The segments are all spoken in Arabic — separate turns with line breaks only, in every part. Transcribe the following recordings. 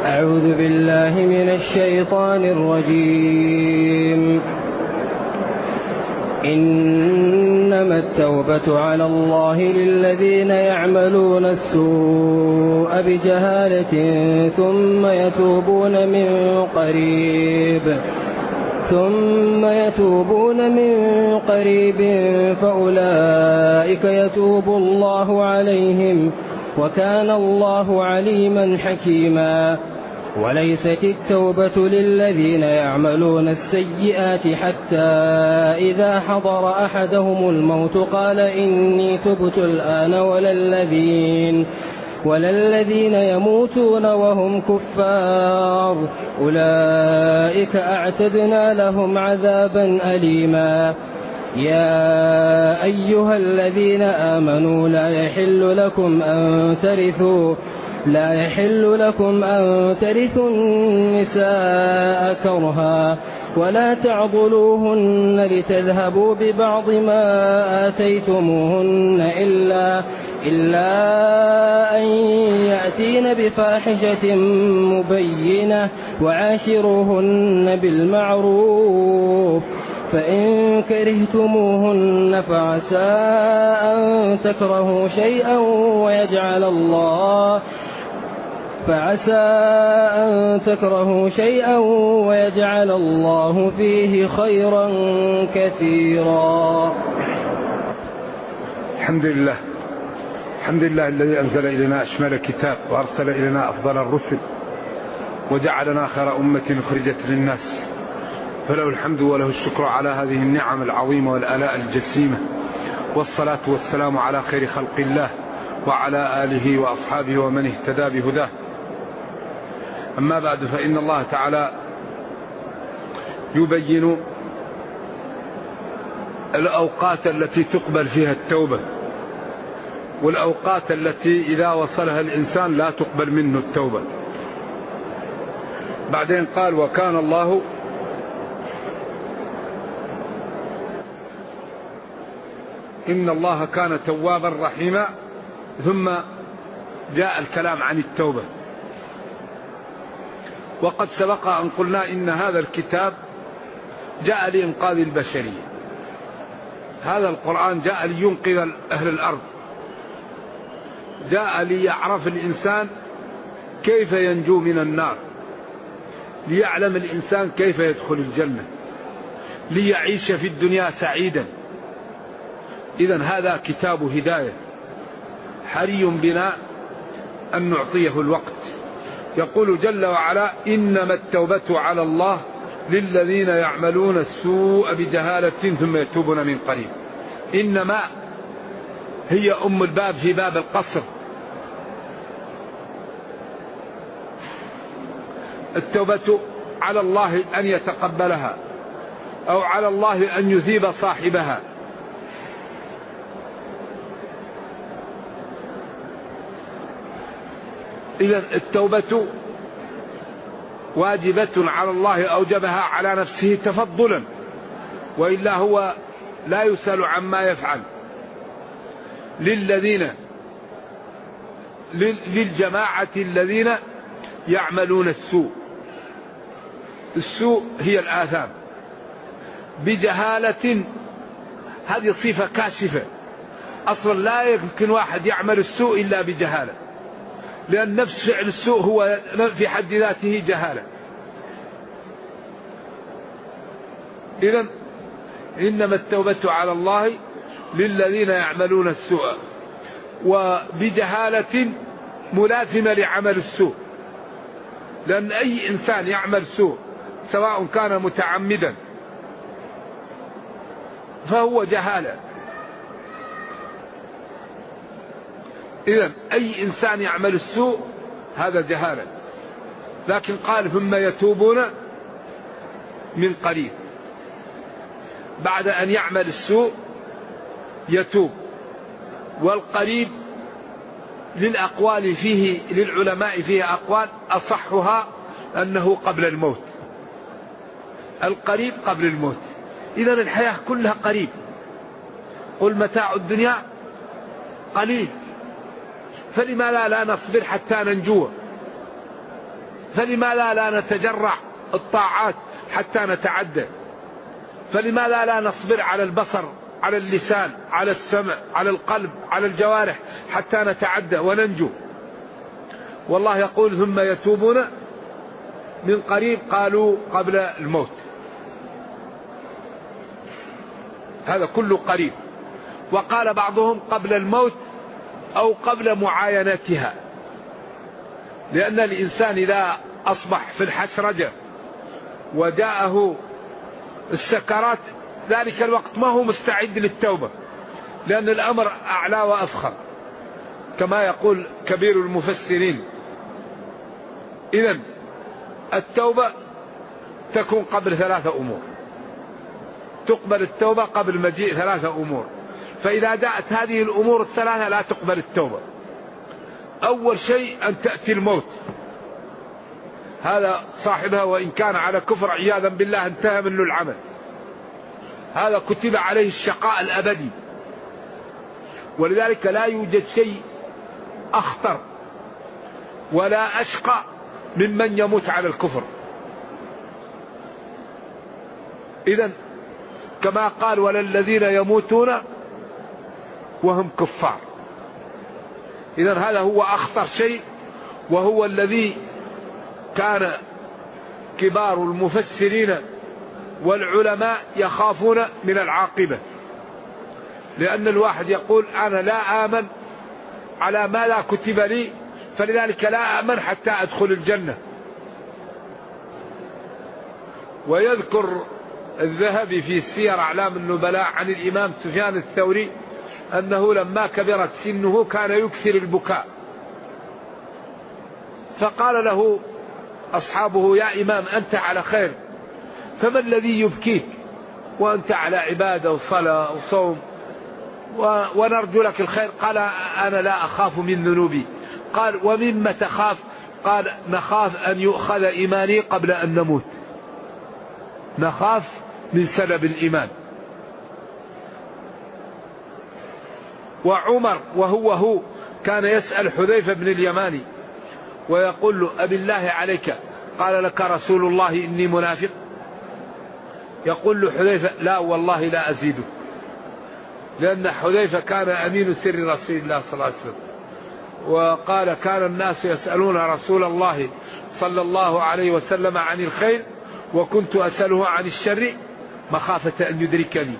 أعوذ بالله من الشيطان الرجيم. إنما التوبة على الله للذين يعملون السوء بجهالة ثم يتوبون من قريب فأولئك يتوب الله عليهم وكان الله عليما حكيما. وليست التوبة للذين يعملون السيئات حتى إذا حضر أحدهم الموت قال إني تبت الآن ولا الذين يموتون وهم كفار أولئك أعتدنا لهم عذابا أليما. يا أيها الذين آمنوا لا يحل لكم أن ترثوا النساء كرها ولا تعضلوهن لتذهبوا ببعض ما آتيتموهن إلا أن يأتين بفاحشة مبينة وعاشروهن بالمعروف فإن كرهتموهن فعسى أن تكرهوا شيئا ويجعل الله فيه خيرا كثيرا.
الحمد لله الذي أنزل إلينا أشمل كتاب وأرسل إلينا أفضل الرسل وجعلنا خير أمة أخرجت للناس، فله الحمد وله الشكر على هذه النعم العظيمة والآلاء الجسيمة، والصلاة والسلام على خير خلق الله وعلى آله وأصحابه ومن اهتدى بهداه. أما بعد، فإن الله تعالى يبين الأوقات التي تقبل فيها التوبة والأوقات التي إذا وصلها الإنسان لا تقبل منه التوبة. بعدين قال وكان الله إن الله كان توابا رحيما، ثم جاء الكلام عن التوبة. وقد سبق أن قلنا إن هذا الكتاب جاء لإنقاذ البشرية، هذا القرآن جاء لينقذ أهل الأرض، جاء ليعرف الإنسان كيف ينجو من النار، ليعلم الإنسان كيف يدخل الجنة، ليعيش في الدنيا سعيدا. إذن هذا كتاب هداية، حري بنا أن نعطيه الوقت. يقول جل وعلا إنما التوبة على الله للذين يعملون السوء بجهالة ثم يتوبون من قريب. إنما هي أم الباب في باب القصر. التوبة على الله أن يتقبلها أو على الله أن يثيب صاحبها. إذن التوبة واجبة على الله، أوجبها على نفسه تفضلا، وإلا هو لا يسأل عما يفعل. للجماعة الذين يعملون السوء هي الآثام بجهالة، هذه صفة كاشفة. أصلا لا يمكن واحد يعمل السوء إلا بجهالة، لأن نفس فعل السوء هو في حد ذاته جهالة. إذن إنما التوبة على الله للذين يعملون السوء، وبجهالة ملازمة لعمل السوء، لأن أي إنسان يعمل سوء سواء كان متعمدا فهو جهالة. إذن أي إنسان يعمل السوء هذا جهالة. لكن قال ثم يتوبون من قريب، بعد أن يعمل السوء يتوب. والقريب للأقوال فيه، للعلماء فيه أقوال، أصحها أنه قبل الموت، القريب قبل الموت. إذن الحياة كلها قريب. قل متاع الدنيا قليل فلما لا نصبر حتى ننجو. فلماذا لا نتجرع الطاعات حتى نتعدى؟ فلماذا لا نصبر على البصر، على اللسان، على السمع، على القلب، على الجوارح حتى نتعدى وننجو؟ والله يقول ثم يتوبون من قريب، قالوا قبل الموت. هذا كله قريب. وقال بعضهم قبل الموت أو قبل معاينتها، لأن الإنسان إذا أصبح في الحسرجة وجاءه السكرات ذلك الوقت ما هو مستعد للتوبة، لأن الأمر أعلى وأفخر كما يقول كبير المفسرين. إذن التوبة تكون قبل 3 أمور، تقبل التوبة قبل مجيء 3 أمور. فإذا جاءت هذه الأمور الثلاثة لا تقبل التوبة. أول شيء أن تأتي الموت، هذا صاحبها وإن كان على كفر عياذا بالله انتهى منه العمل، هذا كتب عليه الشقاء الأبدي. ولذلك لا يوجد شيء أخطر ولا أشقى ممن يموت على الكفر. إذن كما قال ولا الذين يموتون وهم كفار. إذن هذا هو أخطر شيء، وهو الذي كان كبار المفسرين والعلماء يخافون من العاقبة، لأن الواحد يقول أنا لا آمن على ما لا كتب لي، فلذلك لا آمن حتى أدخل الجنة. ويذكر الذهبي في سير أعلام النبلاء عن الإمام سفيان الثوري أنه لما كبرت سنه كان يكثر البكاء، فقال له أصحابه يا إمام أنت على خير، فما الذي يبكيك وأنت على عبادة وصلاة وصوم ونرجو لك الخير؟ قال أنا لا أخاف من ذنوبي. قال ومما تخاف؟ قال نخاف أن يؤخذ إيماني قبل أن نموت، نخاف من سلب الإيمان. وعمر وهو كان يسأل حذيفة بن اليماني ويقول له أبي الله عليك قال لك رسول الله إني منافق؟ يقول له حذيفة لا والله لا أزيدك، لأن حذيفة كان أمين سر رسول الله صلى الله عليه وسلم، وقال كان الناس يسألون رسول الله صلى الله عليه وسلم عن الخير وكنت أسأله عن الشر مخافة أن يدركني.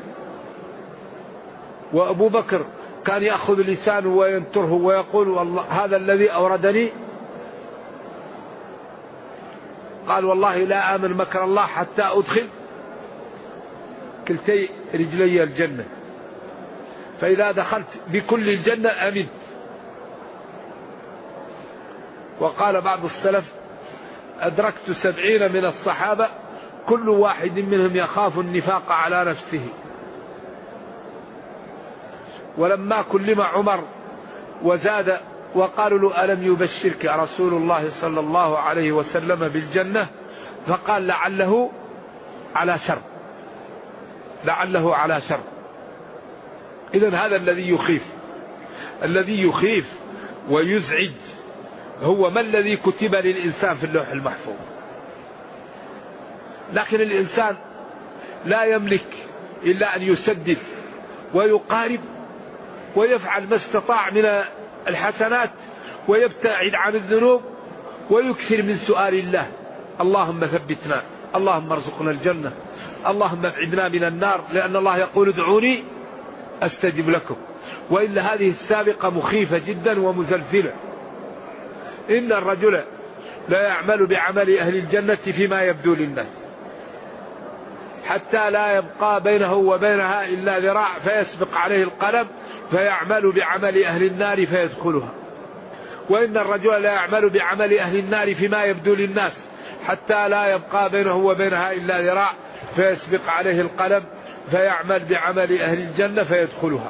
وأبو بكر كان يأخذ لسانه وينتره ويقول والله هذا الذي أوردني، قال والله لا آمن مكر الله حتى أدخل كلتي رجلي الجنة، فإذا دخلت بكل الجنة أمنت. وقال بعض السلف أدركت 70 من الصحابة كل واحد منهم يخاف النفاق على نفسه. ولما كلم عمر وزاد وقالوا له ألم يبشرك رسول الله صلى الله عليه وسلم بالجنة؟ فقال لعله على شر، لعله على شر. إذن هذا الذي يخيف ويزعج هو ما الذي كتب للإنسان في اللوح المحفوظ. لكن الإنسان لا يملك إلا أن يسدد ويقارب ويفعل ما استطاع من الحسنات ويبتعد عن الذنوب ويكثر من سؤال الله اللهم ثبتنا، اللهم ارزقنا الجنة، اللهم ابعدنا من النار، لأن الله يقول ادعوني أستجب لكم. وإلا هذه السابقة مخيفة جدا ومزلزلة. إن الرجل لا يعمل بعمل أهل الجنة فيما يبدو للناس حتى لا يبقى بينه وبينها إلا ذراع فيسبق عليه القلم فيعمل بعمل أهل النار فيدخلها. وإن الرجل لا يعمل بعمل أهل النار فيما يبدو للناس حتى لا يبقى بينه وبينها إلا ذراع فيسبق عليه القلم فيعمل بعمل أهل الجنة فيدخلها.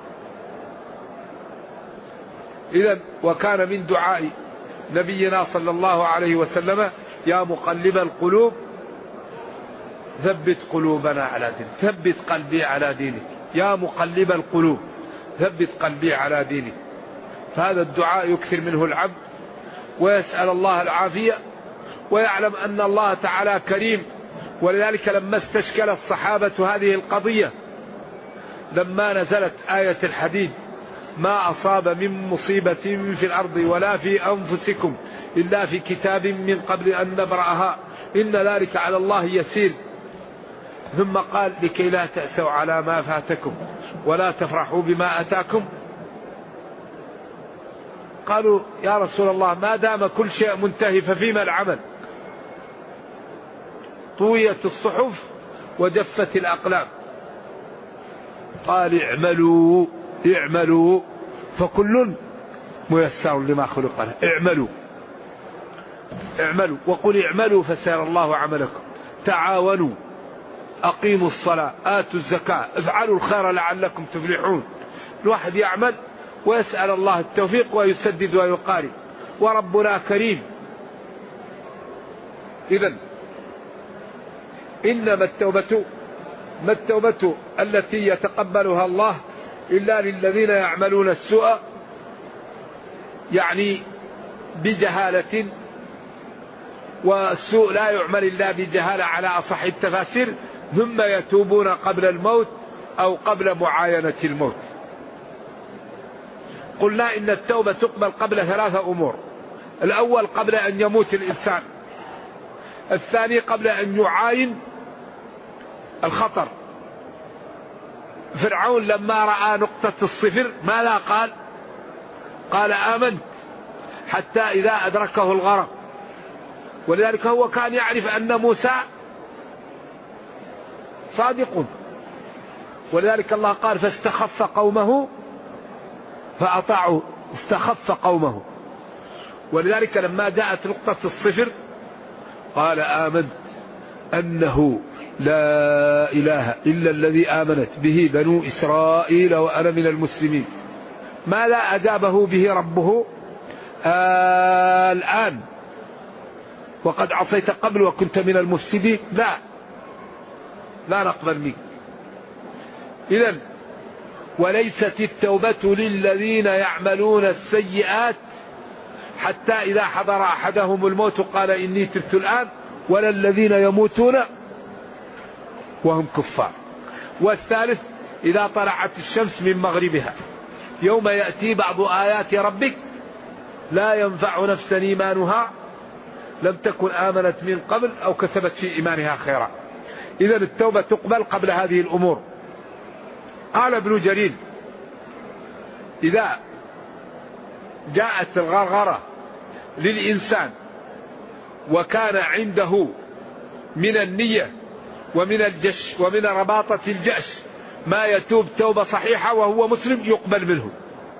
إذن وكان من دعاء نبينا صلى الله عليه وسلم يا مقلب القلوب ثبت قلوبنا على دينك، ثبت قلبي على دينك، يا مقلب القلوب ثبت قلبي على دينك. فهذا الدعاء يكثر منه العبد ويسأل الله العافية ويعلم أن الله تعالى كريم. ولذلك لما استشكل الصحابة هذه القضية لما نزلت آية الحديد: ما أصاب من مصيبة في الأرض ولا في أنفسكم إلا في كتاب من قبل أن نبرأها إن ذلك على الله يسير، ثم قال: لكي لا تأسوا على ما فاتكم ولا تفرحوا بما أتاكم. قالوا: يا رسول الله ما دام كل شيء منتهي ففيما العمل؟ طويت الصحف وجفت الأقلام. قال: اعملوا اعملوا فكل ميسر لما خلق له. اعملوا وقل اعملوا فسيرى الله عملكم، تعاونوا، أقيموا الصلاة، آتوا الزكاة، افعلوا الخير لعلكم تفلحون. الواحد يعمل ويسأل الله التوفيق ويسدد ويقارب، وربنا كريم. إذن إنما التوبة التي يتقبلها الله إلا للذين يعملون السوء، يعني بجهالة، والسوء لا يعمل إلا بجهالة على أصح التفاسير، ثم يتوبون قبل الموت أو قبل معاينة الموت. قلنا إن التوبة تقبل قبل 3 أمور: الأول قبل أن يموت الإنسان، الثاني قبل أن يعاين الخطر. فرعون لما رأى نقطة الصفر ماذا قال؟ قال: آمنت، حتى إذا أدركه الغرق. ولذلك هو كان يعرف أن موسى صادق، ولذلك الله قال: فاستخف قومه فأطاعوا، استخف قومه. ولذلك لما جاءت نقطة الصفر قال: آمنت أنه لا إله إلا الذي آمنت به بنو إسرائيل وأنا من المسلمين. ماذا أجابه به ربه؟ الآن وقد عصيت قبل وكنت من المفسدين، لا نقبل منك. إذن وليست التوبة للذين يعملون السيئات حتى إذا حضر أحدهم الموت قال إني تبت الآن، ولا الذين يموتون وهم كفار. والثالث إذا طلعت الشمس من مغربها يوم يأتي بعض آيات ربك لا ينفع نفسا إيمانها لم تكن آمنت من قبل أو كسبت في إيمانها خيرا. إذن التوبة تقبل قبل هذه الأمور. قال ابن جرير: إذا جاءت الغرغرة للإنسان وكان عنده من النية ومن الجش ومن رباطة الجأش ما يتوب توبة صحيحة وهو مسلم يقبل منه.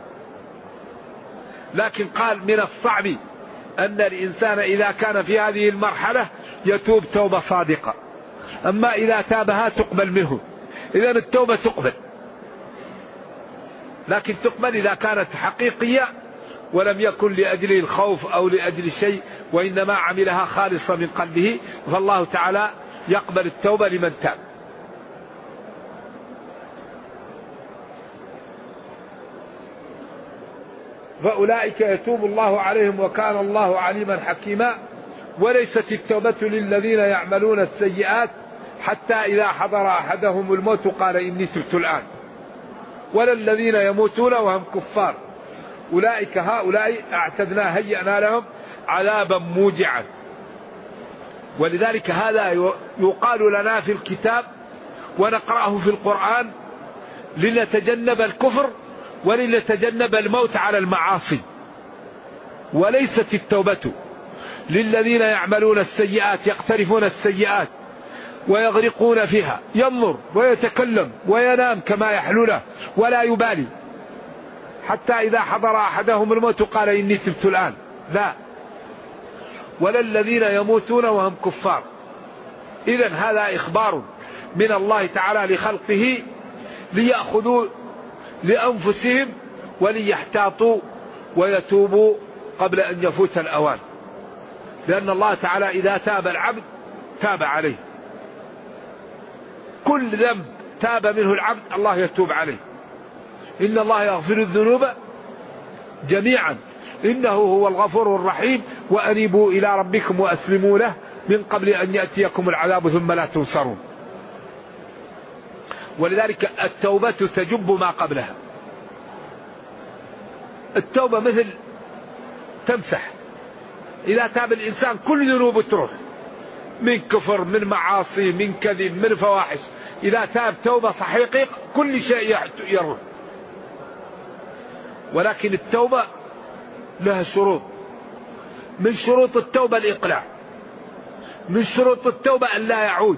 لكن قال: من الصعب أن الإنسان إذا كان في هذه المرحلة يتوب توبة صادقة، أما إذا تابها تقبل منه. إذن التوبة تقبل، لكن تقبل إذا كانت حقيقية ولم يكن لأجل الخوف أو لأجل شيء، وإنما عملها خالصة من قلبه، فالله تعالى يقبل التوبة لمن تاب. فأولئك يتوب الله عليهم وكان الله عليما حكيما. وليست التوبة للذين يعملون السيئات حتى إذا حضر أحدهم الموت قال إني تبت الآن، ولا الذين يموتون وهم كفار، أولئك هؤلاء أعتدنا هيئنا لهم عذابا موجعا. ولذلك هذا يقال لنا في الكتاب ونقرأه في القرآن لنتجنب الكفر ولنتجنب الموت على المعاصي. وليست التوبة للذين يعملون السيئات يقترفون السيئات ويغرقون فيها، ينظر ويتكلم وينام كما يحلله ولا يبالي حتى إذا حضر أحدهم الموت قال إني تبت الآن، لا، ولا الذين يموتون وهم كفار. إذن هذا إخبار من الله تعالى لخلقه ليأخذوا لأنفسهم وليحتاطوا ويتوبوا قبل أن يفوت الأوان، لأن الله تعالى إذا تاب العبد تاب عليه. كل ذنب تاب منه العبد الله يتوب عليه. إن الله يغفر الذنوب جميعا إنه هو الغفور الرحيم وأنيبوا إلى ربكم وأسلموا له من قبل أن يأتيكم العذاب ثم لا تنصرون. ولذلك التوبة تجب ما قبلها. التوبة مثل تمسح، إذا تاب الإنسان كل ذنوبه تروح، من كفر، من معاصي، من كذب، من فواحش، إذا تاب توبة صحيحة كل شيء يروح. ولكن التوبة لها شروط، من شروط التوبة الإقلاع، من شروط التوبة أن لا يعود،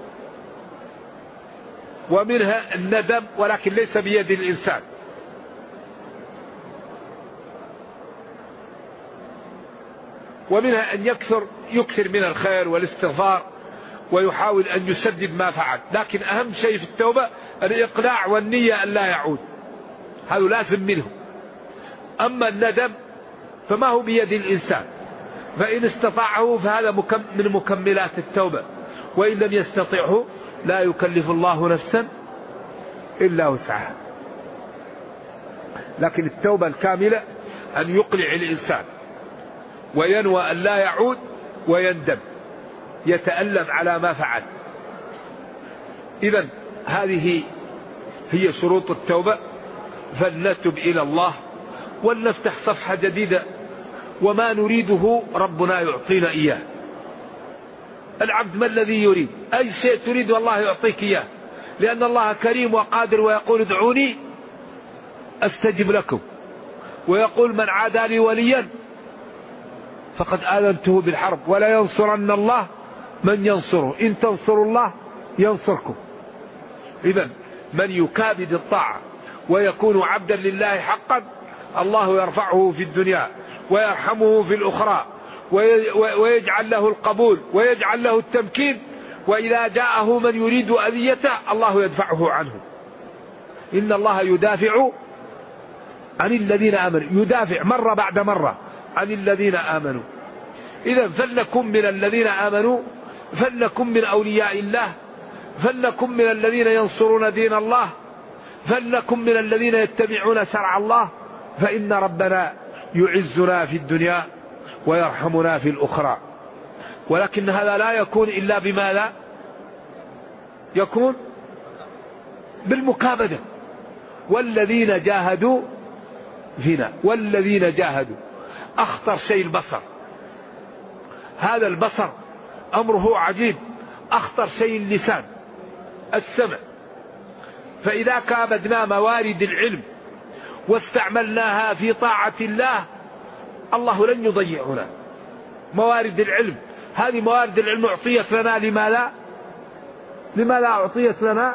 ومنها الندم ولكن ليس بيد الإنسان، ومنها أن يكثر من الخير والاستغفار ويحاول أن يسدد ما فعل. لكن أهم شيء في التوبة الإقلاع والنية أن لا يعود، هذا لازم منه. أما الندم فما هو بيد الإنسان، فإن استطاعه فهذا من مكملات التوبة، وإن لم يستطعه لا يكلف الله نفسا إلا وسعها. لكن التوبة الكاملة أن يقلع الإنسان وينوى أن لا يعود ويندم، يتألم على ما فعل. إذن هذه هي شروط التوبة، فلنتب إلى الله ولنفتح صفحة جديدة، وما نريده ربنا يعطينا إياه. العبد ما الذي يريد؟ أي شيء تريد والله يعطيك إياه، لأن الله كريم وقادر، ويقول ادعوني أستجب لكم، ويقول من عادى لي وليا فقد آذنته بالحرب ولا ينصرن الله من ينصره إن تنصروا الله ينصركم. إذن من يكابد الطاعة ويكون عبدا لله حقا الله يرفعه في الدنيا ويرحمه في الأخرى، ويجعل له القبول ويجعل له التمكين، وإذا جاءه من يريد أذيته الله يدفعه عنه. إن الله يدافع عن الذين آمنوا، يدافع مرة بعد مرة عن الذين آمنوا. إذا فلنكن من الذين آمنوا، فلنكن من أولياء الله، فلنكن من الذين ينصرون دين الله، فلنكن من الذين يتبعون شرع الله، فإن ربنا يعزنا في الدنيا ويرحمنا في الأخرى. ولكن هذا لا يكون إلا بما لا يكون بالمكابدة. والذين جاهدوا فينا، والذين جاهدوا. أخطر شيء البصر، هذا البصر أمره عجيب. أخطر شيء اللسان، السمع. فإذا كابدنا موارد العلم واستعملناها في طاعة الله الله لن يضيعنا. موارد العلم، هذه موارد العلم أعطيت لنا، لما لا أعطيت لنا؟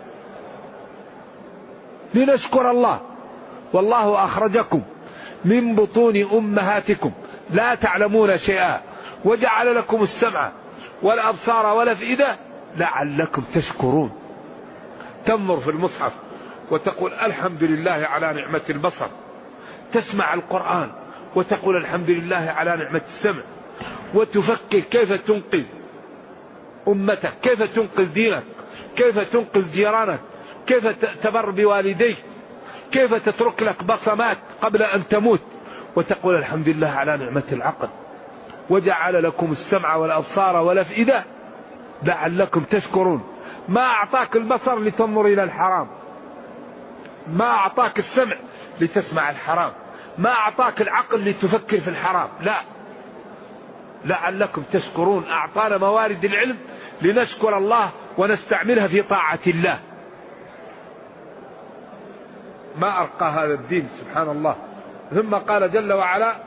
لنشكر الله. والله أخرجكم من بطون أمهاتكم لا تعلمون شيئا وجعل لكم السمع والأبصار والأفئدة لعلكم تشكرون. تنظر في المصحف وتقول الحمد لله على نعمة البصر، تسمع القرآن وتقول الحمد لله على نعمة السمع، وتفكر كيف تنقذ أمتك، كيف تنقذ دينك، كيف تنقذ جيرانك، كيف تبر بوالديك، كيف تترك لك بصمات قبل أن تموت، وتقول الحمد لله على نعمة العقل، وجعل لكم السمع والأبصار والأفئدة لعلكم تشكرون. ما أعطاك البصر لتنظر إلى الحرام، ما أعطاك السمع لتسمع الحرام، ما أعطاك العقل لتفكر في الحرام، لا، لعلكم تشكرون. أعطانا موارد العلم لنشكر الله ونستعملها في طاعة الله. ما أرقى هذا الدين سبحان الله. ثم قال جل وعلا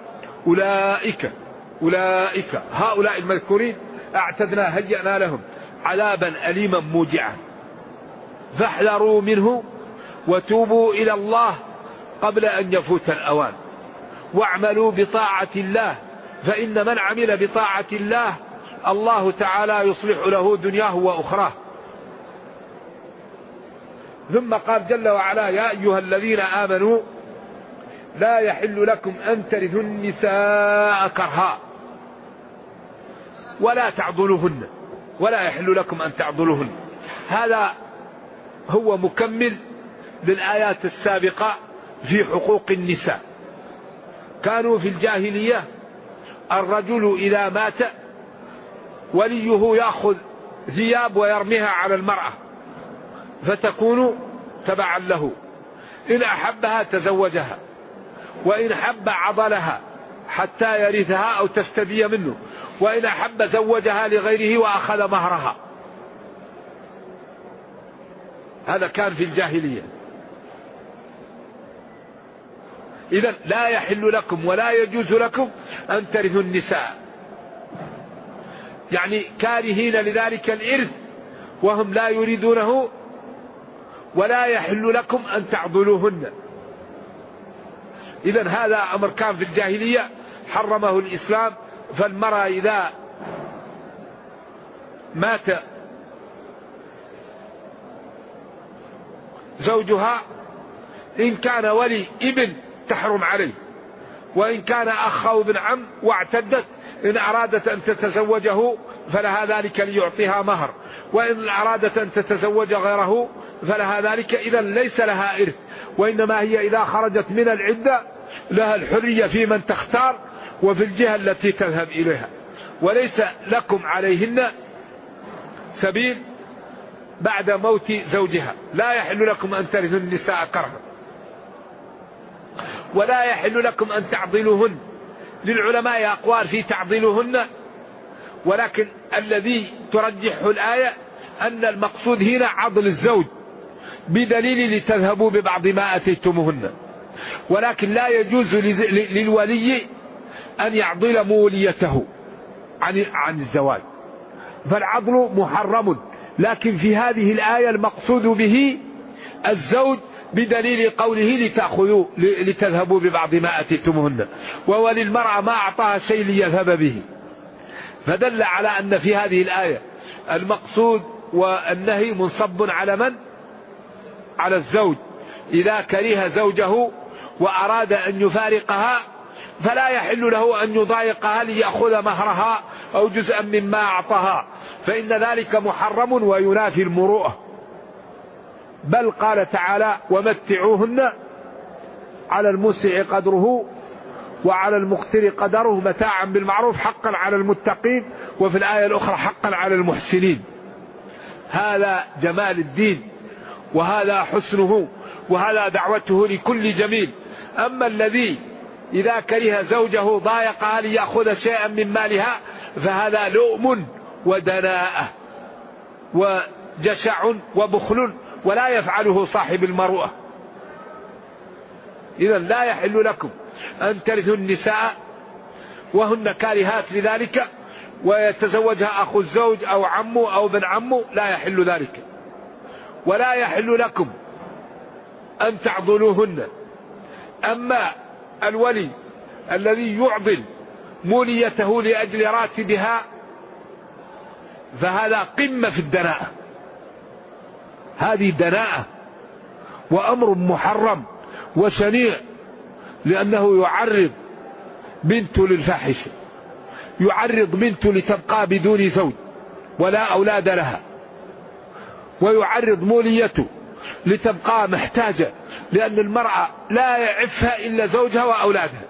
أولئك هؤلاء المذكورين أعتدنا هيئنا لهم عذابا أليما موجعا فاحذروا منه وتوبوا إلى الله قبل أن يفوت الأوان واعملوا بطاعة الله فإن من عمل بطاعة الله الله تعالى يصلح له دنياه وأخراه. ثم قال جل وعلا يا أيها الذين آمنوا لا يحل لكم أن ترثوا النساء كرها ولا تعضلوهن، ولا يحل لكم أن تعضلوهن. هذا هو مكمل للآيات السابقة في حقوق النساء. كانوا في الجاهلية الرجل إذا مات وليه يأخذ ثياب ويرميها على المرأة فتكون تبعا له، إن أحبها تزوجها، وإن حب عضلها حتى يرثها أو تفتدي منه، وإن أحب زوجها لغيره وأخذ مهرها. هذا كان في الجاهلية. إذن لا يحل لكم ولا يجوز لكم أن ترثوا النساء، يعني كارهين لذلك الإرث وهم لا يريدونه، ولا يحل لكم أن تعضلوهن. إذن هذا أمر كان في الجاهلية حرمه الإسلام. فالمرأة إذا مات زوجها إن كان ولي ابن تحرم عليه، وإن كان أخ أو ابن عم واعتدت إن أرادت أن تتزوجه فلها ذلك ليعطيها مهر، وإن أرادت أن تتزوج غيره فلها ذلك. إذا ليس لها إرث، وإنما هي إذا خرجت من العدة لها الحرية في من تختار وفي الجهة التي تذهب إليها، وليس لكم عليهن سبيل بعد موت زوجها. لا يحل لكم أن ترثوا النساء كرها، ولا يحل لكم أن تعضلوهن. للعلماء أقوال في تعضلوهن، ولكن الذي ترجحه الآية أن المقصود هنا عضل الزوج بدليل لتذهبوا ببعض ما أتيتموهن، ولكن لا يجوز للولي أن يعضل موليته عن الزواج، فالعضل محرم. لكن في هذه الآية المقصود به الزوج بدليل قوله لتذهبوا ببعض ما أتيتموهن، وولي المرأة ما أعطاها شيء ليذهب به، فدل على أن في هذه الآية المقصود والنهي منصب على من؟ على الزوج. إذا كره زوجه وأراد أن يفارقها فلا يحل له أن يضايقها ليأخذ مهرها أو جزءا مما أعطاها، فإن ذلك محرم وينافي المروءة. بل قال تعالى ومتعوهن على المسع قدره وعلى المقتر قدره متاعا بالمعروف حقا على المتقين، وفي الآية الأخرى حقا على المحسنين. هذا جمال الدين، وهذا حسنه، وهذا دعوته لكل جميل. أما الذي إذا كره زوجه ضايقها ليأخذ شيئا من مالها فهذا لؤم ودناءة وجشع وبخل، ولا يفعله صاحب المروءة. إذن لا يحل لكم أن ترثوا النساء وهن كارهات لذلك، ويتزوجها أخو الزوج أو عمه أو ابن عمه، لا يحل ذلك. ولا يحل لكم أن تعضلوهن. أما الولي الذي يعضل موليته لأجل راتبها فهذا قمة في الدناءة، هذه دناءة وأمر محرم وشنيع، لأنه يعرض بنته للفاحشة، يعرض بنته لتبقى بدون زوج ولا أولاد لها، ويعرض موليته لتبقى محتاجة، لأن المرأة لا يعفها إلا زوجها وأولادها،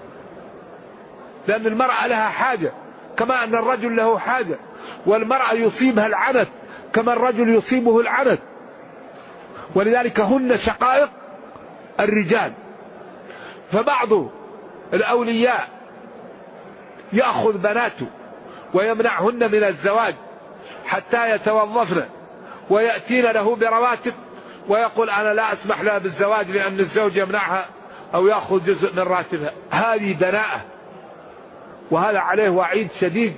لأن المرأة لها حاجة كما أن الرجل له حاجة، والمرأة يصيبها العنت كما الرجل يصيبه العنت، ولذلك هن شقائق الرجال. فبعض الأولياء يأخذ بناته ويمنعهن من الزواج حتى يتوظفن ويأتين له برواتب، ويقول أنا لا أسمح لها بالزواج لأن الزوج يمنعها أو يأخذ جزء من راتبها. هذه دناءة، وهذا عليه وعيد شديد.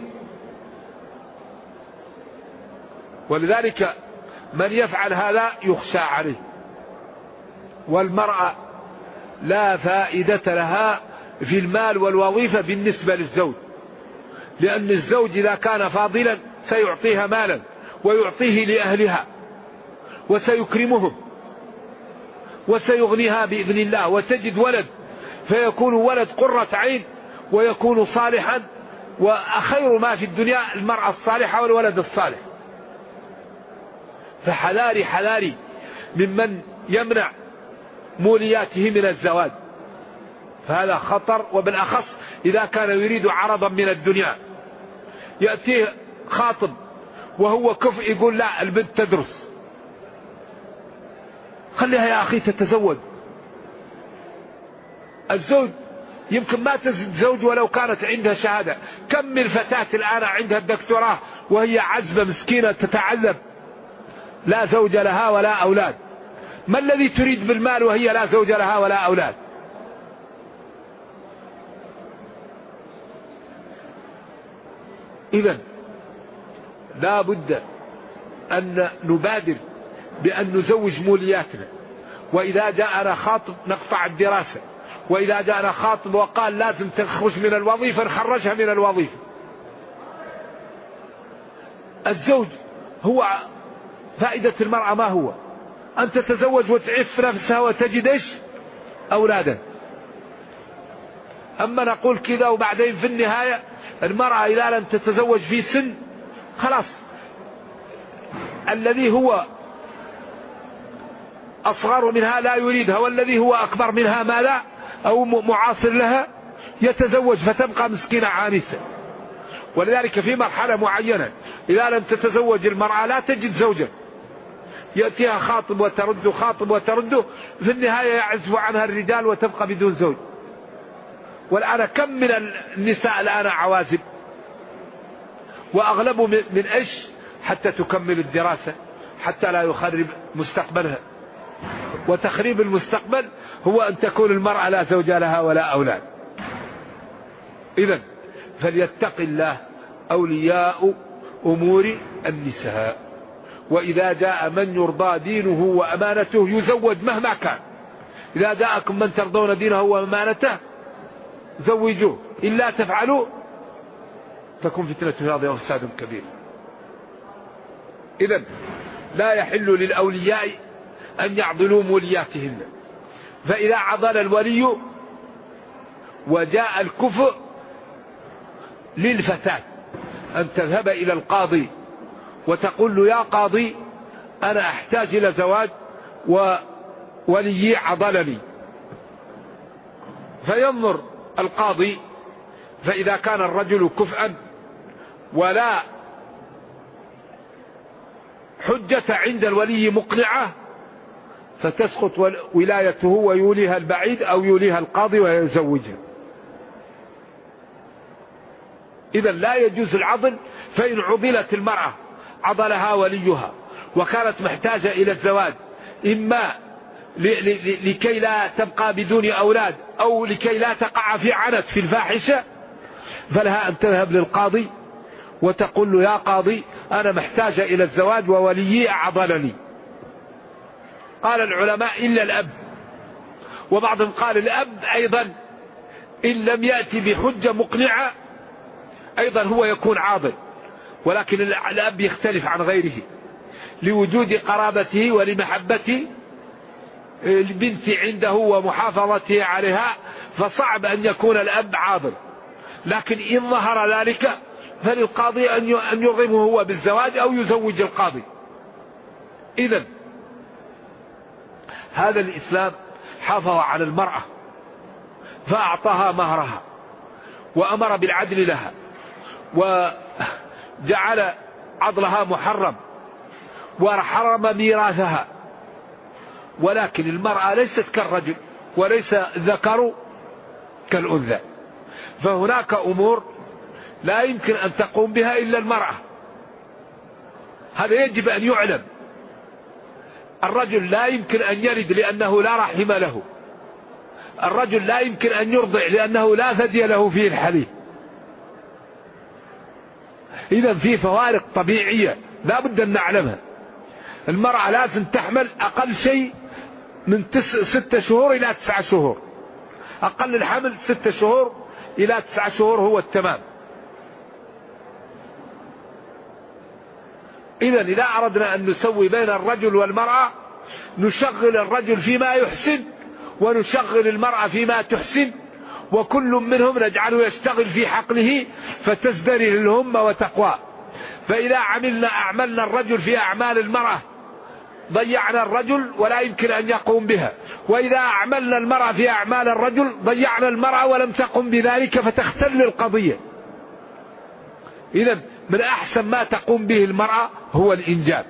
ولذلك من يفعل هذا يخشى عليه. والمرأة لا فائدة لها في المال والوظيفة بالنسبة للزوج، لأن الزوج إذا كان فاضلا سيعطيها مالا ويعطيه لأهلها وسيكرمهم وسيغنيها بإذن الله، وتجد ولد فيكون ولد قرة عين ويكون صالحا، وأخير ما في الدنيا المرأة الصالحة والولد الصالح. فحذاري حذاري ممن يمنع مولياته من الزواج، فهذا خطر، وبالأخص إذا كان يريد عرضا من الدنيا. يأتيه خاطب وهو كفء يقول لا البنت تدرس، خليها يا أخي تتزوج. الزوج يمكن ما تتزوج ولو كانت عندها شهادة. كم من فتاة الآن عندها الدكتوراه وهي عزبة مسكينة تتعذب، لا زوج لها ولا أولاد. ما الذي تريد بالمال وهي لا زوج لها ولا أولاد؟ إذن لا بد أن نبادر بأن نزوج مولياتنا. وإذا جاءنا خاطب نقطع الدراسة، وإذا جاءنا خاطب وقال لازم تخرج من الوظيفة نخرجها من الوظيفة. الزوج هو فائدة المرأة ما هو؟ أن تتزوج وتعف نفسها وتجد إيش؟ أولادا. أما نقول كذا وبعدين في النهاية المرأة إذا لم تتزوج في سن خلاص الذي هو أصغر منها لا يريدها، والذي هو أكبر منها ما لا أو معاصر لها يتزوج، فتبقى مسكينة عانسة. ولذلك في مرحلة معينة إذا لم تتزوج المرأة لا تجد زوجا، يأتيها خاطب وترده، خاطب وترده، في النهاية يعزف عنها الرجال وتبقى بدون زوج. والآن كم من النساء الآن عوازب، وأغلبهم من إيش؟ حتى تكمل الدراسة، حتى لا يخرب مستقبلها. وتخريب المستقبل هو أن تكون المرأة لا زوج لها ولا أولاد. إذن فليتق الله أولياء أمور النساء، وإذا جاء من يرضى دينه وأمانته يزوج مهما كان. إذا جاءكم من ترضون دينه وأمانته زوجوه، إلا تفعلوا تكون فتنة في الأرض وفساد كبير. إذن لا يحل للأولياء أن يعضلوا مولياتهن. فإذا عضل الولي وجاء الكفء للفتاة أن تذهب إلى القاضي وتقول له يا قاضي أنا أحتاج إلى زواج وولي عضلني. فينظر القاضي، فإذا كان الرجل كفءا ولا حجة عند الولي مقنعة فتسقط ولايته ويوليها البعيد أو يوليها القاضي ويزوجها. إذا لا يجوز العضل. فإن عضلت المرأة عضلها وليها وكانت محتاجة إلى الزواج، إما لكي لا تبقى بدون أولاد أو لكي لا تقع في عنت في الفاحشة، فلها أن تذهب للقاضي وتقول له يا قاضي أنا محتاجة إلى الزواج ووليي أعضلني. قال العلماء إلا الأب، وبعضهم قال الأب أيضا إن لم يأتي بحجة مقنعة أيضا هو يكون عاضل، ولكن الأب يختلف عن غيره لوجود قرابته ولمحبة البنت عنده ومحافظته عليها، فصعب أن يكون الأب عاضل. لكن إن ظهر ذلك فللقاضي أن يرغمه هو بالزواج أو يزوج القاضي. إذن هذا الإسلام حافظ على المرأة فأعطاها مهرها وأمر بالعدل لها وجعل عضلها محرم وحرم ميراثها. ولكن المرأة ليست كالرجل وليس الذكر كالأنثى، فهناك أمور لا يمكن أن تقوم بها إلا المرأة. هذا يجب أن يعلم. الرجل لا يمكن أن يلد لأنه لا رحم له، الرجل لا يمكن أن يرضع لأنه لا ثدي له فيه الحليب. إذن في فوارق طبيعية لا بد أن نعلمها. المرأة لازم تحمل أقل شيء من 6 شهور إلى 9 شهور، أقل الحمل 6 شهور إلى 9 شهور هو التمام. إذن إذا أردنا أن نسوي بين الرجل والمرأة نشغل الرجل فيما يحسن ونشغل المرأة فيما تحسن، وكل منهم نجعله يشتغل في حقله فتزدري الهمة وتقوى. فإذا أعملنا الرجل في أعمال المرأة ضيعنا الرجل ولا يمكن أن يقوم بها، وإذا أعملنا المرأة في أعمال الرجل ضيعنا المرأة ولم تقم بذلك فتختل القضية. إذن من أحسن ما تقوم به المرأة هو الإنجاب،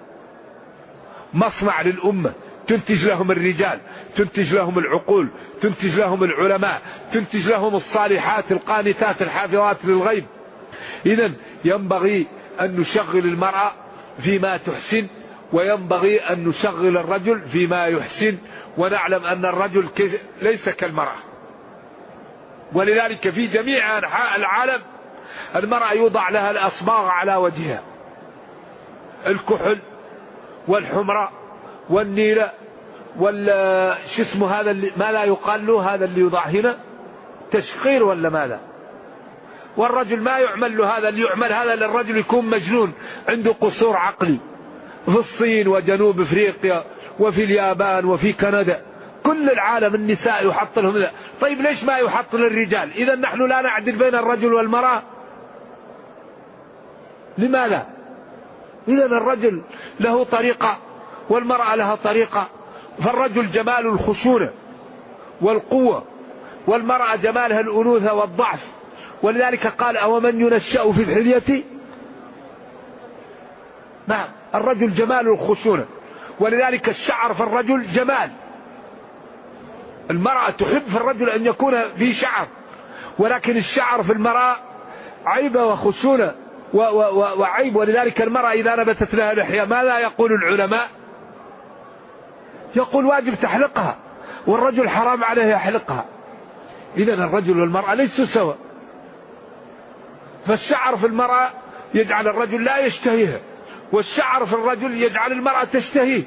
مصنع للأمة، تنتج لهم الرجال، تنتج لهم العقول، تنتج لهم العلماء، تنتج لهم الصالحات القانتات الحافظات للغيب. إذن ينبغي أن نشغل المرأة فيما تحسن، وينبغي أن نشغل الرجل فيما يحسن، ونعلم أن الرجل ليس كالمرأة. ولذلك في جميع أنحاء العالم المرأة يوضع لها الأصباغ على وجهها، الكحل والحمراء والنيلة شو اسمه هذا اللي ما لا يقال له، هذا اللي يوضع هنا تشقير ولا ماذا. والرجل ما يعمل له هذا، اللي يعمل هذا للرجل يكون مجنون عنده قصور عقلي. في الصين وجنوب افريقيا وفي اليابان وفي كندا كل العالم النساء يحط لهم. طيب ليش ما يحط للرجال؟ إذا نحن لا نعدل بين الرجل والمرأة، لماذا؟ إذا الرجل له طريقة والمرأة لها طريقة. فالرجل جمال الخشونة والقوة، والمرأة جمالها الأنوثة والضعف. ولذلك قال أومن ينشأ في الحلية. نعم، الرجل جمال الخشونة، ولذلك الشعر في الرجل جمال. المرأة تحب في الرجل أن يكون فيه شعر، ولكن الشعر في المرأة عيبة وخشونة وعيب. ولذلك المرأة إذا نبتت لها لحية ماذا يقول العلماء؟ يقول واجب تحلقها، والرجل حرام عليه يحلقها. إذا الرجل والمرأة ليسوا سوا. فالشعر في المرأة يجعل الرجل لا يشتهيها، والشعر في الرجل يجعل المرأة تشتهيه.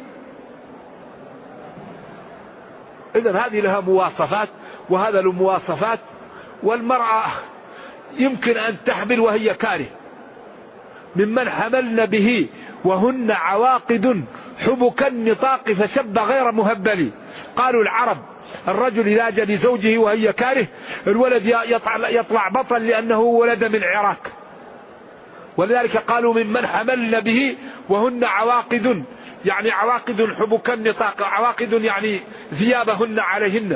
إذا هذه لها مواصفات وهذا له مواصفات. والمرأة يمكن أن تحمل وهي كاره، ممن حملن به وهن عواقد حبك النطاق فشب غير مهبل. قالوا العرب الرجل إذا جاء لزوجه وهي كاره الولد يطلع بطل لأنه ولد من عراك. ولذلك قالوا ممن حملن به وهن عواقد، يعني عواقد حبك النطاق، عواقد يعني ثيابهن عليهن.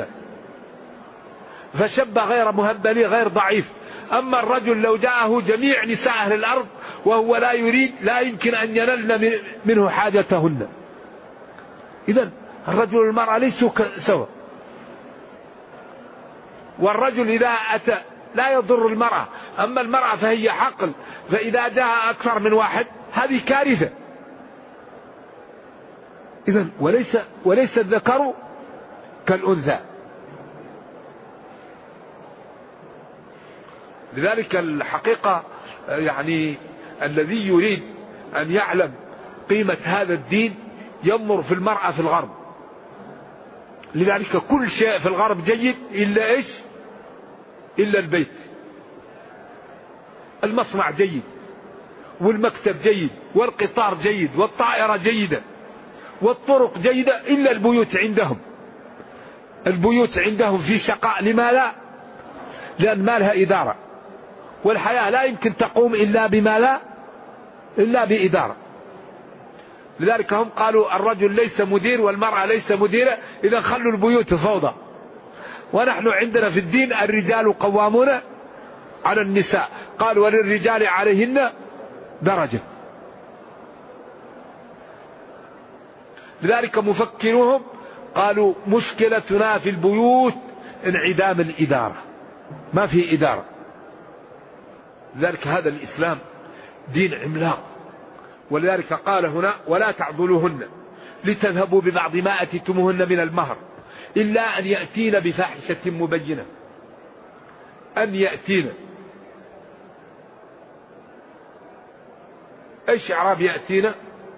فشب غير مهبل غير ضعيف. أما الرجل لو جاءه جميع نساء أهل الأرض وهو لا يريد لا يمكن أن ينلن منه حاجتهن. إذن الرجل والمرأة ليسوا سوا. والرجل إذا أتى لا يضر المرأة، أما المرأة فهي حقل، فإذا جاء أكثر من واحد هذه كارثة. إذن وليس الذكر كالأنثى. لذلك الحقيقة يعني الذي يريد أن يعلم قيمة هذا الدين ينظر في المرأة في الغرب. لذلك كل شيء في الغرب جيد إلا إيش؟ إلا البيت. المصنع جيد، والمكتب جيد، والقطار جيد، والطائرة جيدة، والطرق جيدة، إلا البيوت عندهم. البيوت عندهم في شقاء. لماذا؟ لأن ما لها إدارة، والحياة لا يمكن تقوم إلا بما لا إلا بإدارة. لذلك هم قالوا الرجل ليس مدير والمرأة ليس مديرة، إذا خلوا البيوت فوضى. ونحن عندنا في الدين الرجال قوامون على النساء، قال وللرجال عليهن درجة. لذلك مفكروهم قالوا مشكلتنا في البيوت انعدام الإدارة، ما في إدارة. لذلك هذا الإسلام دين عملاق. ولذلك قال هنا ولا تعضلوهن لتذهبوا ببعض ما أتيتموهن من المهر إلا أن يأتين بفاحشة مبينة. أن يأتين، ايش اعراب يأتين؟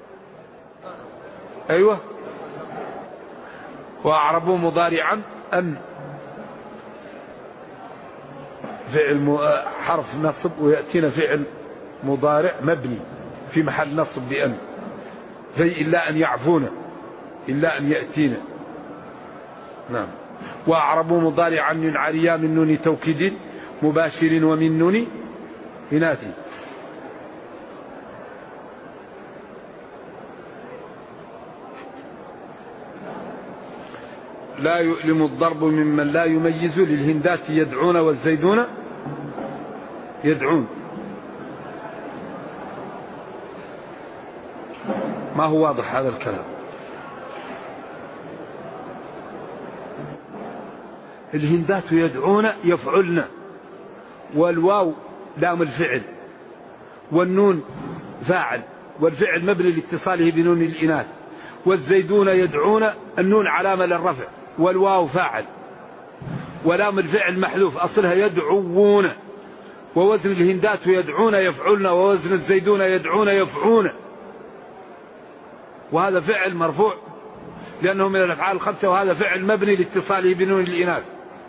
ايوه، واعربوا مضارعا ان فعل حرف نصب، ويأتين فعل مضارع مبني في محل نصب بأن، زي إلا أن يعفون، إلا أن يأتين. نعم. واعربوا مضارعا من عريا من نون توكيد مباشر ومن نون إناث. لا يؤلم الضرب ممن لا يميز، للهندات يدعون والزيدون يدعون. ما هو واضح هذا الكلام؟ الهندات يدعون يفعلن، والواو لام الفعل، والنون فاعل، والفعل مبني لاتصاله بنون الإناث. والزيدون يدعون، النون علامة للرفع، والواو فاعل، ولام الفعل محذوف، أصلها يدعون. ووزن الهندات يدعون يفعلن، ووزن الزيدون يدعون يفعون، وهذا فعل مرفوع لأنه من الأفعال الخمسة، وهذا فعل مبني لاتصاله بنون الإناث.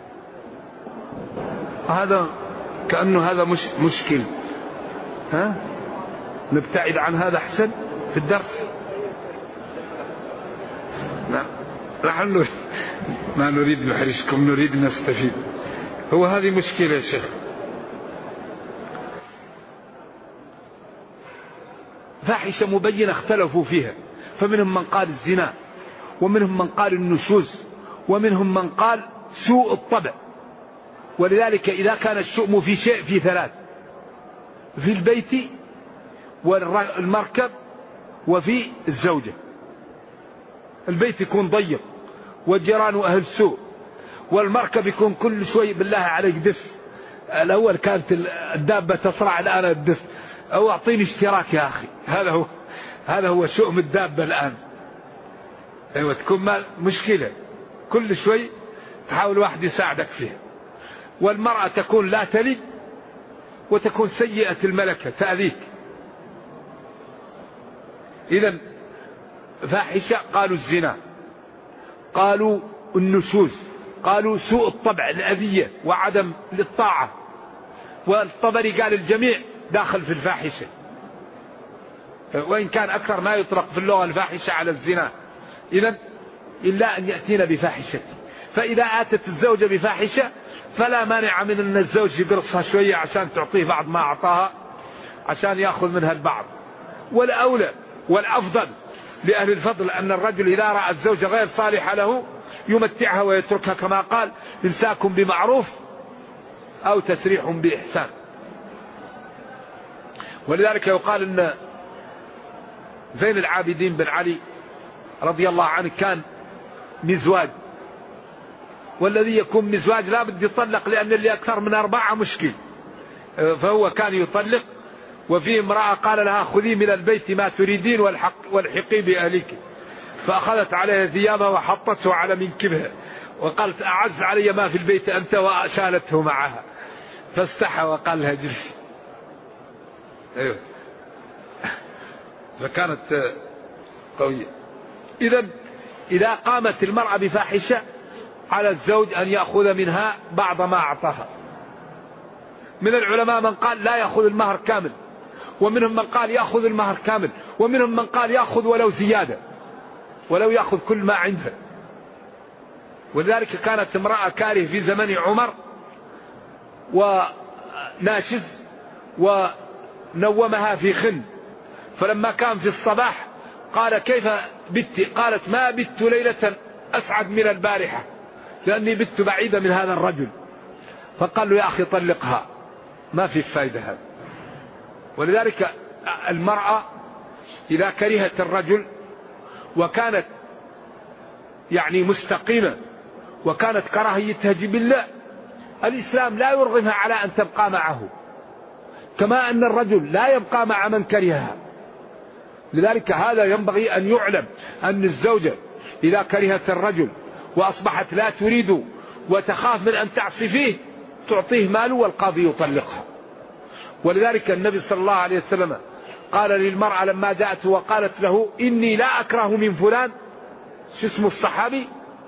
هذا كأنه هذا مشكل. ها، نبتعد عن هذا أحسن في الدرس. نحن ما نريد نحرجكم، نريد نستفيد. هو هذه مشكلة يا شيخ. فاحشة مبينة اختلفوا فيها، فمنهم من قال الزنا، ومنهم من قال النشوز، ومنهم من قال سوء الطبع. ولذلك إذا كان الشؤم في شيء في ثلاث: في البيت والمركب وفي الزوجة. البيت يكون ضيق والجيران وأهل سوء، والمركب يكون كل شوي بالله عليك دف. الأول كانت الدابة تسرع، الآن الدف. أو أعطيني اشتراك يا أخي. هذا هو شؤم الدابة الآن. أيوة، تكون مشكلة كل شوي تحاول واحد يساعدك فيها. والمرأة تكون لا تلد، وتكون سيئة الملكة تأذيك. إذن فاحشة قالوا الزنا، قالوا النشوز، قالوا سوء الطبع الأذية وعدم الطاعة. والطبري قال الجميع داخل في الفاحشة، وإن كان أكثر ما يطلق في اللغة الفاحشة على الزنا. إذن إلا أن يأتينا بفاحشة. فإذا آتت الزوجة بفاحشة فلا مانع من أن الزوج يقرصها شوية عشان تعطيه بعض ما أعطاها، عشان يأخذ منها البعض. والأولى والأفضل لأهل الفضل أن الرجل إذا رأى الزوجة غير صالحة له يمتعها ويتركها، كما قال: إمساك بمعروف أو تسريح بإحسان. ولذلك يقال أن زين العابدين بن علي رضي الله عنه كان مزواج، والذي يكون مزواج لا بد يطلق، لأن اللي أكثر من 4 مشكل. فهو كان يطلق. وفي امرأة قال لها: خذي من البيت ما تريدين والحقي بأهلك. فأخذت عليها ثيابها وحطته على منكبها، وقالت: أعز علي ما في البيت أنت، وأشالته معها. فاستحى وقال لها: جلسي. أيوه، فكانت قوية. إذا قامت المرأة بفاحشة على الزوج أن يأخذ منها بعض ما أعطاها. من العلماء من قال لا يأخذ المهر كامل، ومنهم من قال يأخذ المهر كامل، ومنهم من قال يأخذ ولو زيادة، ولو يأخذ كل ما عنده. ولذلك كانت امرأة كاره في زمن عمر وناشز، ونومها في خن. فلما كان في الصباح قال: كيف بت؟ قالت: ما بت ليلة أسعد من البارحة، لأني بت بعيدة من هذا الرجل. فقال له: يا أخي طلقها، ما في فايدة هذا. ولذلك المرأة إذا كرهت الرجل وكانت يعني مستقيمة وكانت كراهيتها جبلة، الإسلام لا يرغمها على أن تبقى معه، كما أن الرجل لا يبقى مع من كرهها. لذلك هذا ينبغي أن يعلم أن الزوجة إذا كرهت الرجل وأصبحت لا تريد وتخاف من أن تعصي فيه تعطيه ماله، والقاضي يطلقها. ولذلك النبي صلى الله عليه وسلم قال للمرأة لما جاءته وقالت له: إني لا أكره من فلان، شو اسمه الصحابي؟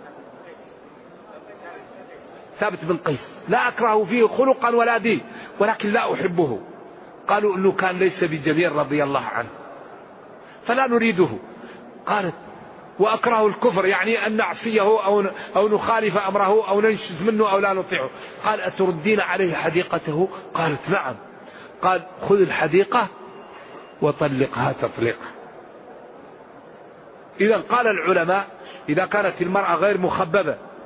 ثابت بن قيس، لا أكره فيه خلقا ولا دين، ولكن لا أحبه. قالوا إنه كان ليس بجميل رضي الله عنه فلا نريده. قالت: وأكره الكفر، يعني أن نعصيه أو نخالف أمره أو ننشز منه أو لا نطيعه. قال: أتردين عليه حديقته؟ قالت: نعم. قال: خذ الحديقة وطلقها تطليقا. إذا قال العلماء: إذا كانت المرأة غير مخببة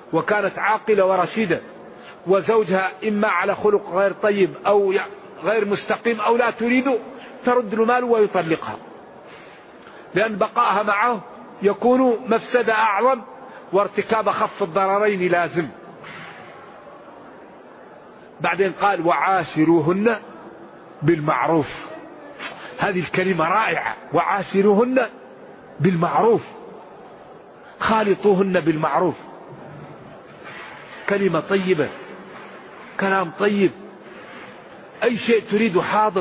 وكانت عاقلة ورشيدة، وزوجها إما على خلق غير طيب أو غير مستقيم أو لا تريده، ترد المال ويطلقها، لأن بقائها معه يكون مفسدة أعظم وارتكاب خف الضررين لازم. بعدين قال وعاشروهن بالمعروف. هذه الكلمة رائعة، وعاشروهن بالمعروف، خالطوهن بالمعروف. كلمة طيبة، كلام طيب، أي شيء تريد حاضر.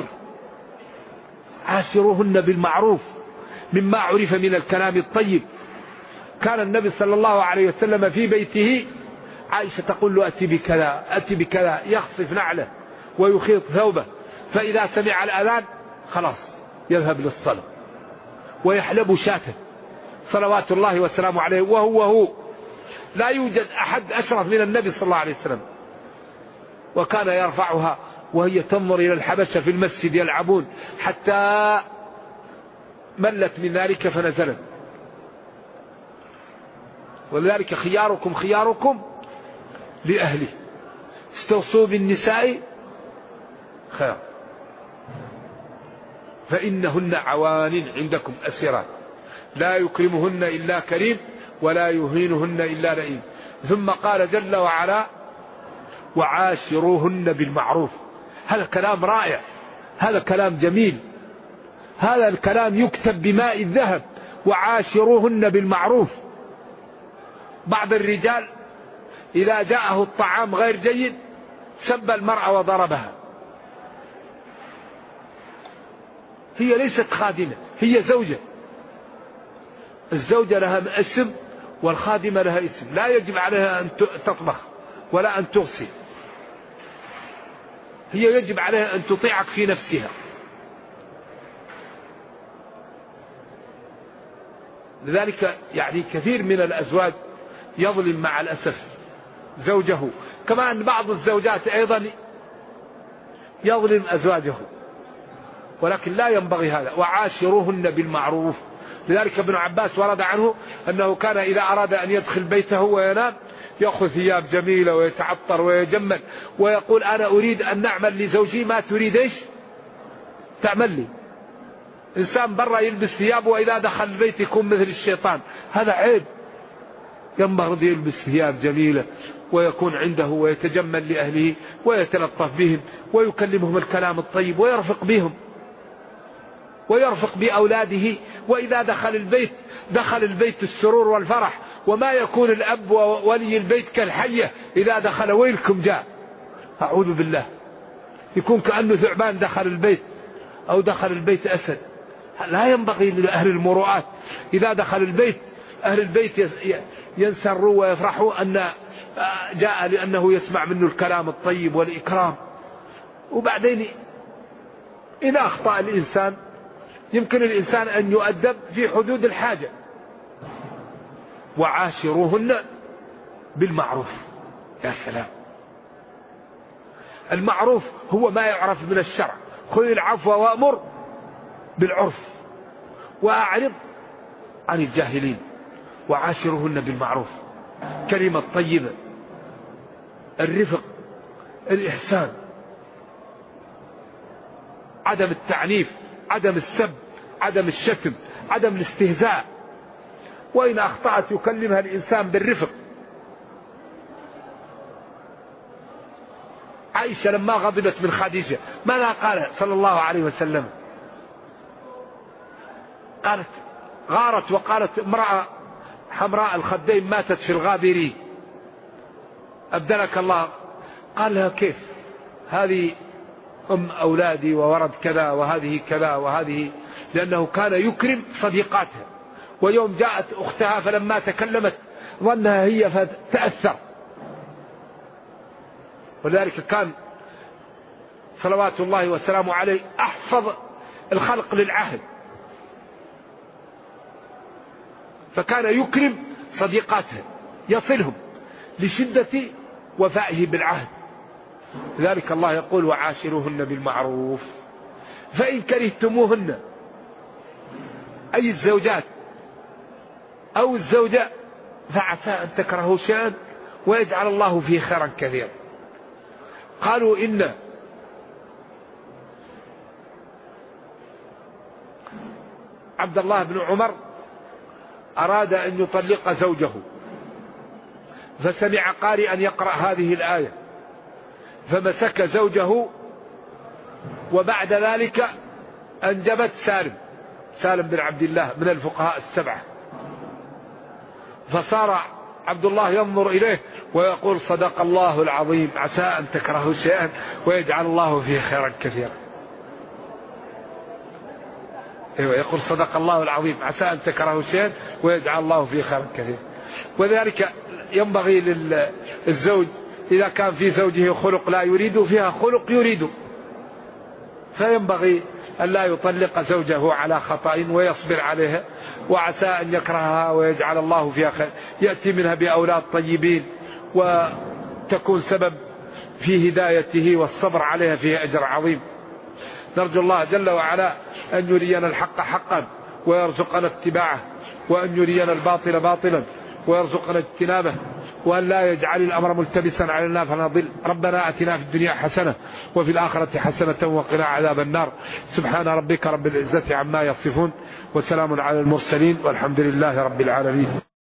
عاشروهن بالمعروف مما عرف من الكلام الطيب. كان النبي صلى الله عليه وسلم في بيته عائشة تقول له أتي بكذا أتي بكذا، يخصف نعله ويخيط ثوبه، فإذا سمع الأذان خلاص يذهب للصلاة ويحلب شاته صلوات الله وسلامه عليه. وهو لا يوجد أحد أشرف من النبي صلى الله عليه وسلم. وكان يرفعها وهي تنظر إلى الحبشة في المسجد يلعبون حتى ملت من ذلك فنزلت. ولذلك خياركم خياركم لأهله، استوصوا بالنساء خير فإنهن عوان عندكم أسيرات لا يكرمهن إلا كريم ولا يهينهن إلا لئيم. ثم قال جل وعلا وعاشروهن بالمعروف. هذا كلام رائع، هذا كلام جميل، هذا الكلام يكتب بماء الذهب. وعاشروهن بالمعروف. بعض الرجال إذا جاءه الطعام غير جيد سب المرأة وضربها. هي ليست خادمة، هي زوجة. الزوجة لها اسم والخادمة لها اسم، لا يجب عليها أن تطبخ ولا أن تغسل، هي يجب عليها أن تطيعك في نفسها. لذلك يعني كثير من الأزواج يظلم مع الأسف زوجه، كما أن بعض الزوجات أيضا يظلم أزواجه، ولكن لا ينبغي هذا. وعاشروهن بالمعروف. لذلك ابن عباس ورد عنه أنه كان إذا أراد أن يدخل بيته وينام يأخذ ثياب جميلة ويتعطر ويجمل ويقول أنا أريد أن نعمل لزوجي ما تريد إيش تعمل لي. إنسان برا يلبس ثياب وإذا دخل البيت يكون مثل الشيطان، هذا عيب. ينبغي يلبس ثياب جميلة ويكون عنده ويتجمل لأهله ويتلطف بهم ويكلمهم الكلام الطيب ويرفق بهم ويرفق بأولاده. وإذا دخل البيت السرور والفرح، وما يكون الأب وولي البيت كالحية إذا دخل ويلكم جاء، أعوذ بالله، يكون كأنه ثعبان دخل البيت أو دخل البيت أسد. لا ينبغي لأهل المروءات إذا دخل البيت أهل البيت ينسروا ويفرحوا أن جاء لأنه يسمع منه الكلام الطيب والإكرام. وبعدين إن أخطأ الإنسان يمكن الإنسان أن يؤدب في حدود الحاجة. وعاشروهن بالمعروف. يا سلام، المعروف هو ما يعرف من الشرع. خذ العفو وأمر بالعرف وأعرض عن الجاهلين. وعاشروهن بالمعروف، كلمة طيبة، الرفق، الإحسان، عدم التعنيف، عدم السب، عدم الشتم، عدم الاستهزاء. وإن أخطأت يكلمها الإنسان بالرفق. عائشة لما غضبت من خديجة ماذا قال صلى الله عليه وسلم؟ قالت غارت وقالت امرأة حمراء الخدين ماتت في الغابرين أبدلك الله. قال لها كيف؟ هذه أم أولادي وورد كذا وهذه كذا وهذه، لأنه كان يكرم صديقاتها. ويوم جاءت أختها فلما تكلمت ظنها هي فتأثر. ولذلك كان صلوات الله وسلامه عليه أحفظ الخلق للعهد، فكان يكرم صديقاته يصلهم لشدة وفائه بالعهد. لذلك الله يقول وعاشروهن بالمعروف فإن كرهتموهن، أي الزوجات أو الزوجة، فعسى أن تكرهوا شيئا ويجعل الله فيه خيرا كثيرا. قالوا إن عبد الله بن عمر أراد أن يطلق زوجه، فسمع قارئا يقرأ هذه الآية فمسك زوجه، وبعد ذلك أنجبت سالم بن عبد الله من الفقهاء السبعة، فصار عبد الله ينظر إليه ويقول صدق الله العظيم عسى أن تكرهوا شيئا ويجعل الله فيه خيرا كثيرا. يقول صدق الله العظيم عسى أن تكرهوا شيئا ويجعل الله فيه خيرا كثيرا. وذلك ينبغي للزوج إذا كان في زوجه خلق لا يريد فيها خلق يريد، فينبغي أن لا يطلق زوجه على خطأ ويصبر عليها، وعسى أن يكرهها ويجعل الله فيها خير، يأتي منها بأولاد طيبين وتكون سبب في هدايته، والصبر عليها فيه أجر عظيم. نرجو الله جل وعلا أن يرينا الحق حقا ويرزقنا اتباعه، وأن يرينا الباطل باطلا ويرزقنا اجتنابه، وأن لا يجعل الأمر ملتبسا علينا فنضل. ربنا أتنا في الدنيا حسنة وفي الآخرة حسنة وقنا عذاب النار. سبحان ربك رب العزة عما يصفون، وسلام على المرسلين، والحمد لله رب العالمين.